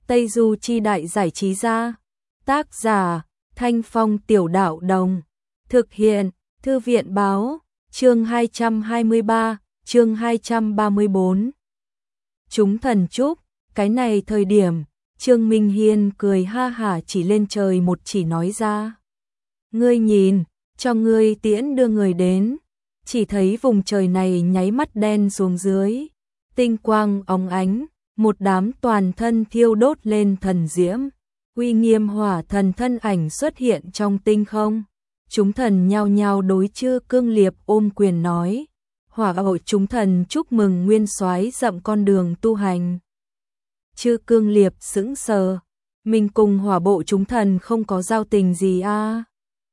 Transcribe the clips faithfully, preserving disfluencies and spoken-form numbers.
Tây Du Chi Đại Giải Trí Gia. Tác giả Thanh Phong Tiểu Đạo Đồng. Thực hiện Thư viện Báo. Chương hai trăm hai mươi ba, chương hai trăm ba mươi bốn. Chúng thần chúc. Cái này thời điểm, Trương Minh Hiên cười ha hả chỉ lên trời một chỉ nói ra. Ngươi nhìn, cho ngươi tiễn đưa người đến. Chỉ thấy vùng trời này nháy mắt đen xuống dưới. Tinh quang óng ánh, một đám toàn thân thiêu đốt lên thần diễm. Uy nghiêm hỏa thần thân ảnh xuất hiện trong tinh không. Chúng thần nhao nhao đối Chư Cương Liệp ôm quyền nói. Hỏa hội chúng thần chúc mừng nguyên soái dậm con đường tu hành. Chư Cương Liệp sững sờ. Mình cùng hỏa bộ chúng thần không có giao tình gì a à.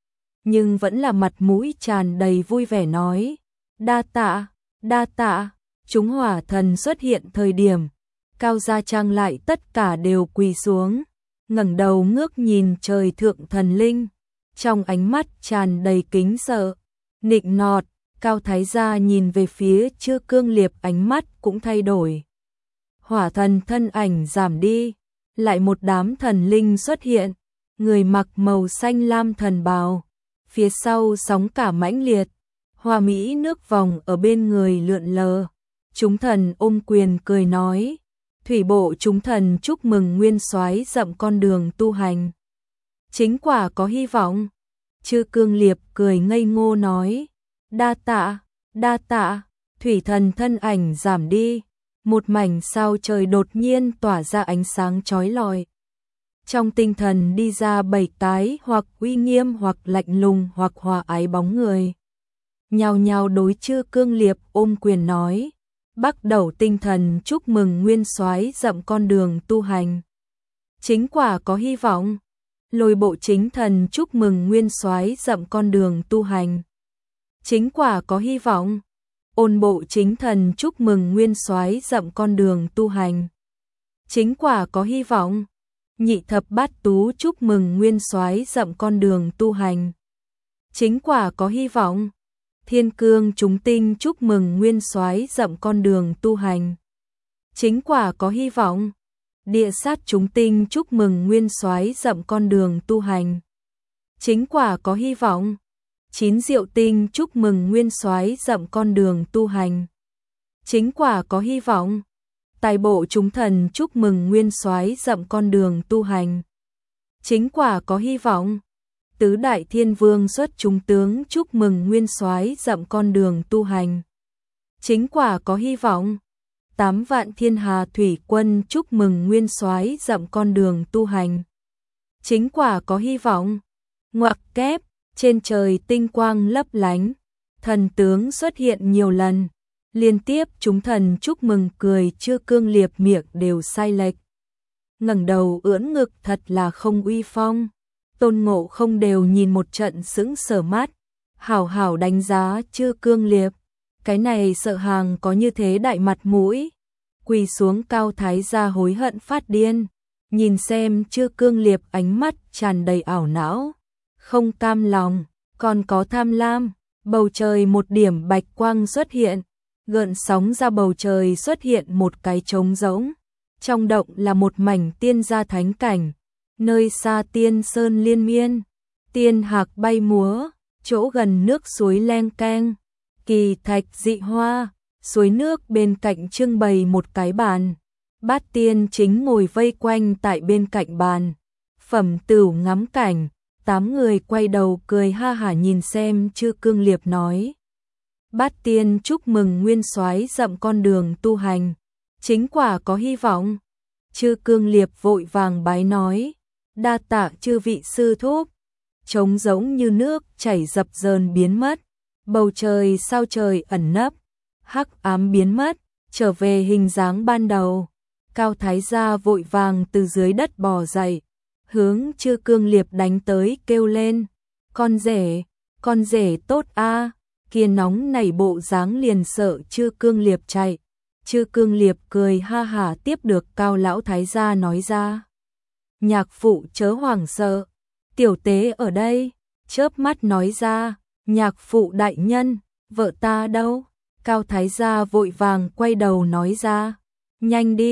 Nhưng vẫn là mặt mũi tràn đầy vui vẻ nói. Đa tạ, đa tạ. Chúng hỏa thần xuất hiện thời điểm. Cao Gia Trang lại tất cả đều quỳ xuống. Ngẩng đầu ngước nhìn trời thượng thần linh. Trong ánh mắt tràn đầy kính sợ. Nịnh nọt. Cao Thái Gia nhìn về phía Chư Cương Liệp, ánh mắt cũng thay đổi. Hỏa thần thân ảnh giảm đi. Lại một đám thần linh xuất hiện. Người mặc màu xanh lam thần bào. Phía sau sóng cả mãnh liệt. Hoa mỹ nước vòng ở bên người lượn lờ. Chúng thần ôm quyền cười nói. Thủy bộ chúng thần chúc mừng nguyên soái dậm con đường tu hành. Chính quả có hy vọng. Chư Cương Liệp cười ngây ngô nói. Đa tạ, đa tạ. Thủy thần thân ảnh giảm đi. Một mảnh sao trời đột nhiên tỏa ra ánh sáng chói lọi. Trong tinh thần đi ra bảy cái hoặc uy nghiêm hoặc lạnh lùng hoặc hòa ái bóng người. Nhao nhao đối Chư Cương Liệp ôm quyền nói. Bắt đầu tinh thần chúc mừng nguyên soái dậm con đường tu hành. Chính quả có hy vọng. Lôi bộ chính thần chúc mừng nguyên soái dậm con đường tu hành. Chính quả có hy vọng. Ôn bộ chính thần chúc mừng nguyên soái dậm con đường tu hành. Chính quả có hy vọng. Nhị thập bát tú chúc mừng nguyên soái dậm con đường tu hành. Chính quả có hy vọng. Thiên cương chúng tinh chúc mừng nguyên soái dậm con đường tu hành. Chính quả có hy vọng. Địa sát chúng tinh chúc mừng nguyên soái dậm con đường tu hành. Chính quả có hy vọng. Chín diệu tinh chúc mừng nguyên soái dậm con đường tu hành. Chính quả có hy vọng. Tài bộ chúng thần chúc mừng nguyên soái dậm con đường tu hành. Chính quả có hy vọng. Tứ đại thiên vương xuất chúng tướng chúc mừng nguyên soái dậm con đường tu hành. Chính quả có hy vọng. Tám vạn thiên hà thủy quân chúc mừng nguyên soái dậm con đường tu hành. Chính quả có hy vọng. Ngoặc kép, trên trời tinh quang lấp lánh, thần tướng xuất hiện nhiều lần. Liên tiếp chúng thần chúc mừng cười Chư Cương Liệp miệng đều sai lệch. Ngẩng đầu ưỡn ngực thật là không uy phong. Tôn Ngộ Không đều nhìn một trận sững sờ mắt. Hảo hảo đánh giá Chư Cương Liệp. Cái này sợ hàng có như thế đại mặt mũi. Quỳ xuống Cao Thái Gia hối hận phát điên. Nhìn xem Chư Cương Liệp ánh mắt tràn đầy ảo não. Không cam lòng, còn có tham lam. Bầu trời một điểm bạch quang xuất hiện. Gợn sóng ra bầu trời xuất hiện một cái trống rỗng. Trong động là một mảnh tiên gia thánh cảnh. Nơi xa tiên sơn liên miên. Tiên hạc bay múa. Chỗ gần nước suối leng keng. Kỳ thạch dị hoa. Suối nước bên cạnh trưng bày một cái bàn. Bát tiên chính ngồi vây quanh tại bên cạnh bàn. Phẩm Tửu ngắm cảnh. Tám người quay đầu cười ha hả nhìn xem Chư Cương Liệp nói. Bát tiên chúc mừng nguyên soái dậm con đường tu hành. Chính quả có hy vọng. Chư Cương Liệp vội vàng bái nói. Đa tạ chư vị sư thúc. Trống giống như nước chảy dập dờn biến mất. Bầu trời sao trời ẩn nấp. Hắc ám biến mất. Trở về hình dáng ban đầu. Cao Thái Gia vội vàng từ dưới đất bò dậy. Hướng Chư Cương Liệp đánh tới kêu lên. Con rể, con rể tốt a. Kia nóng nảy bộ dáng liền sợ Chư Cương Liệp chạy. Chư Cương Liệp cười ha hả tiếp được Cao Lão Thái Gia nói ra. Nhạc phụ chớ hoảng sợ. Tiểu tế ở đây. Chớp mắt nói ra. Nhạc phụ đại nhân, vợ ta đâu? Cao Thái Gia vội vàng quay đầu nói ra. Nhanh đi,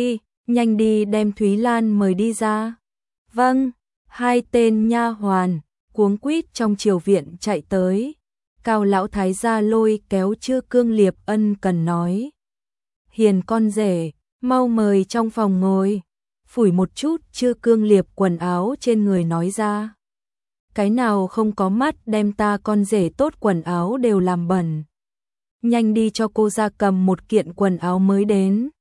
nhanh đi đem Thúy Lan mời đi ra. Vâng, hai tên nha hoàn cuống quýt trong triều viện chạy tới. Cao lão thái gia lôi kéo Chư Cương Liệp ân cần nói: Hiền con rể, mau mời trong phòng ngồi. Phủi một chút Chư Cương Liệp quần áo trên người nói ra: Cái nào không có mắt đem ta con rể tốt quần áo đều làm bẩn. Nhanh đi cho cô ra cầm một kiện quần áo mới đến.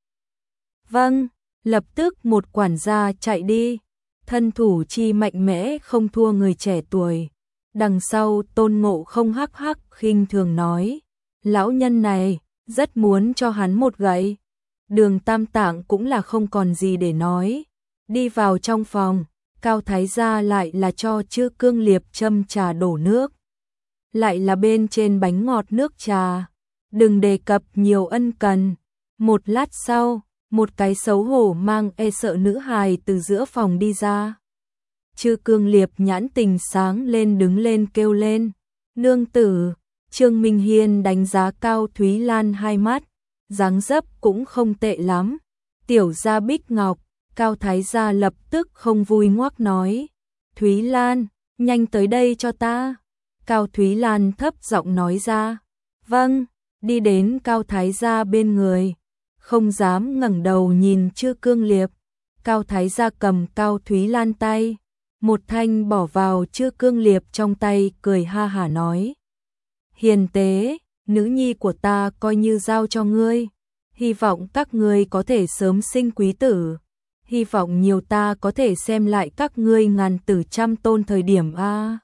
Vâng, lập tức một quản gia chạy đi. Thân thủ chi mạnh mẽ không thua người trẻ tuổi. Đằng sau Tôn Ngộ Không hắc hắc khinh thường nói: Lão nhân này, rất muốn cho hắn một gậy. Đường Tam Tạng cũng là không còn gì để nói. Đi vào trong phòng, Cao Thái gia lại là cho Chư Cương Liệp châm trà đổ nước. Lại là bên trên bánh ngọt nước trà. Đừng đề cập nhiều ân cần. Một lát sau, một cái xấu hổ mang e sợ nữ hài từ giữa phòng đi ra. Chư Cương Liệp nhãn tình sáng lên đứng lên kêu lên: Nương tử! Trương Minh Hiên đánh giá cao Thúy Lan hai mắt, dáng dấp cũng không tệ lắm. Tiểu gia Bích Ngọc, Cao Thái gia lập tức không vui ngoác nói: Thúy Lan, nhanh tới đây cho ta. Cao Thúy Lan thấp giọng nói ra: Vâng, đi đến Cao Thái gia bên người, không dám ngẩng đầu nhìn Chư Cương Liệp. Cao Thái gia cầm Cao Thúy Lan tay, một thanh bỏ vào Chư Cương Liệp trong tay, cười ha hả nói: Hiền tế, nữ nhi của ta coi như giao cho ngươi. Hy vọng các ngươi có thể sớm sinh quý tử. Hy vọng nhiều ta có thể xem lại các ngươi ngàn tử trăm tôn thời điểm a.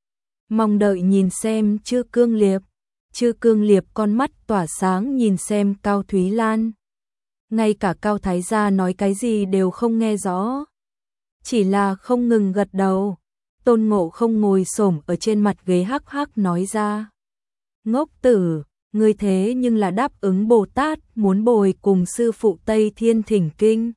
Mong đợi nhìn xem Chư Cương Liệp. Chư Cương Liệp con mắt tỏa sáng nhìn xem Cao Thúy Lan. Ngay cả Cao Thái gia nói cái gì đều không nghe rõ, chỉ là không ngừng gật đầu. Tôn Ngộ Không ngồi xổm ở trên mặt ghế hắc hắc nói ra: Ngốc tử, ngươi thế nhưng là đáp ứng Bồ Tát muốn bồi cùng sư phụ Tây Thiên thỉnh kinh.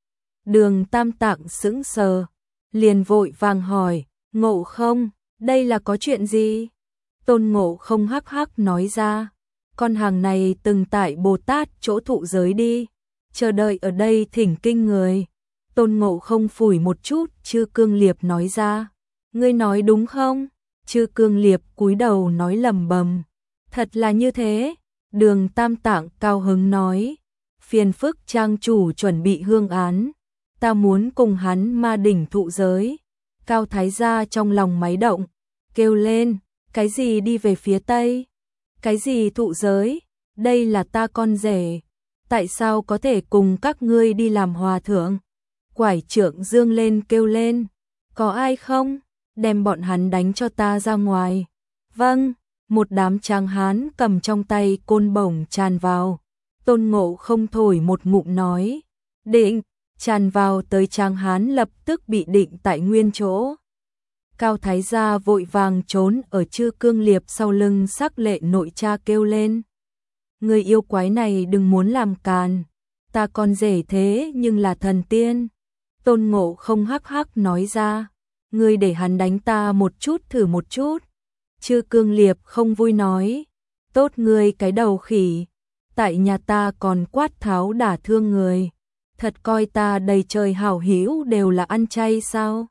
Đường Tam Tạng sững sờ, liền vội vàng hỏi: Ngộ Không, đây là có chuyện gì? Tôn Ngộ Không hắc hắc nói ra: Con hàng này từng tại Bồ Tát chỗ thụ giới đi, chờ đợi ở đây thỉnh kinh người. Tôn Ngộ Không phủi một chút Chư Cương Liệp nói ra: Ngươi nói đúng không? Chư Cương Liệp cúi đầu nói lầm bầm: Thật là như thế. Đường Tam Tạng cao hứng nói: Phiền phức trang chủ chuẩn bị hương án, ta muốn cùng hắn ma đỉnh thụ giới. Cao Thái gia trong lòng máy động, kêu lên: Cái gì đi về phía Tây? Cái gì thụ giới? Đây là ta con rể, tại sao có thể cùng các ngươi đi làm hòa thượng? Quải trượng dương lên kêu lên: Có ai không? Đem bọn hắn đánh cho ta ra ngoài. Vâng. Một đám tráng hán cầm trong tay côn bổng tràn vào. Tôn Ngộ Không thổi một ngụm nói: Định! Tràn vào tới tráng hán lập tức bị định tại nguyên chỗ. Cao Thái gia vội vàng trốn ở Chư Cương Liệp sau lưng sắc lệ nội cha kêu lên: Người yêu quái này đừng muốn làm càn, ta con rể thế nhưng là thần tiên. Tôn Ngộ Không hắc hắc nói ra: Ngươi để hắn đánh ta một chút thử một chút. Chư Cương Liệp không vui nói: Tốt ngươi cái đầu khỉ, tại nhà ta còn quát tháo đả thương người, thật coi ta đầy trời hảo hữu đều là ăn chay sao?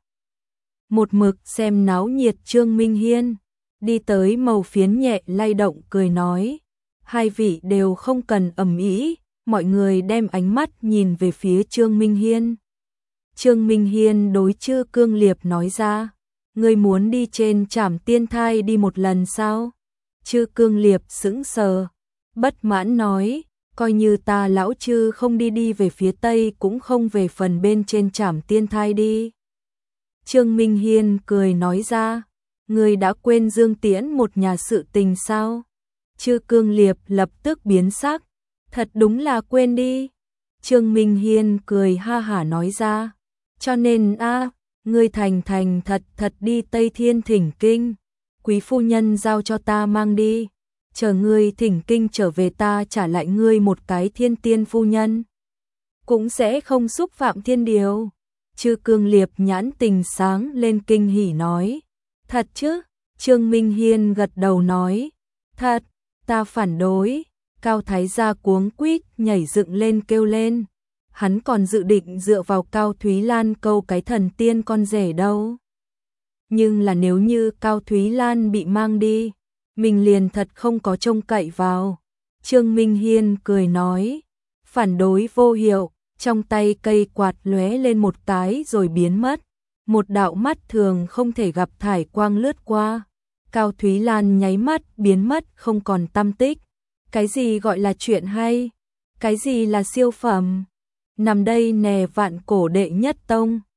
Một mực xem náo nhiệt Trương Minh Hiên đi tới màu phiến nhẹ lay động cười nói: Hai vị đều không cần ầm ĩ, mọi người đem ánh mắt nhìn về phía Trương Minh Hiên. Trương Minh Hiên đối Chư Cương Liệp nói ra: Ngươi muốn đi trên Trảm Tiên Thai đi một lần sao? Chư Cương Liệp sững sờ, bất mãn nói: Coi như ta lão Chư không đi đi về phía Tây cũng không về phần bên trên Trảm Tiên Thai đi. Trương Minh Hiên cười nói ra: Ngươi đã quên Dương Tiễn một nhà sự tình sao? Chư Cương Liệp lập tức biến sắc: Thật đúng là quên đi. Trương Minh Hiên cười ha hả nói ra: Cho nên a, ngươi thành thành thật thật đi Tây Thiên thỉnh kinh, quý phu nhân giao cho ta mang đi, chờ ngươi thỉnh kinh trở về ta trả lại ngươi một cái thiên tiên phu nhân, cũng sẽ không xúc phạm thiên điều. Chư Cương Liệp nhãn tình sáng lên kinh hỉ nói: Thật chứ? Trương Minh Hiên gật đầu nói: Thật, ta phản đối. Cao Thái gia cuống quýt nhảy dựng lên kêu lên: hắn còn dự định dựa vào Cao Thúy Lan câu cái thần tiên con rể đâu. Nhưng là nếu như Cao Thúy Lan bị mang đi, mình liền thật không có trông cậy vào. Trương Minh Hiên cười nói, phản đối vô hiệu, trong tay cây quạt lóe lên một cái rồi biến mất. Một đạo mắt thường không thể gặp thải quang lướt qua. Cao Thúy Lan nháy mắt biến mất không còn tăm tích. Cái gì gọi là chuyện hay? Cái gì là siêu phẩm? Nằm đây nè vạn cổ đệ nhất tông.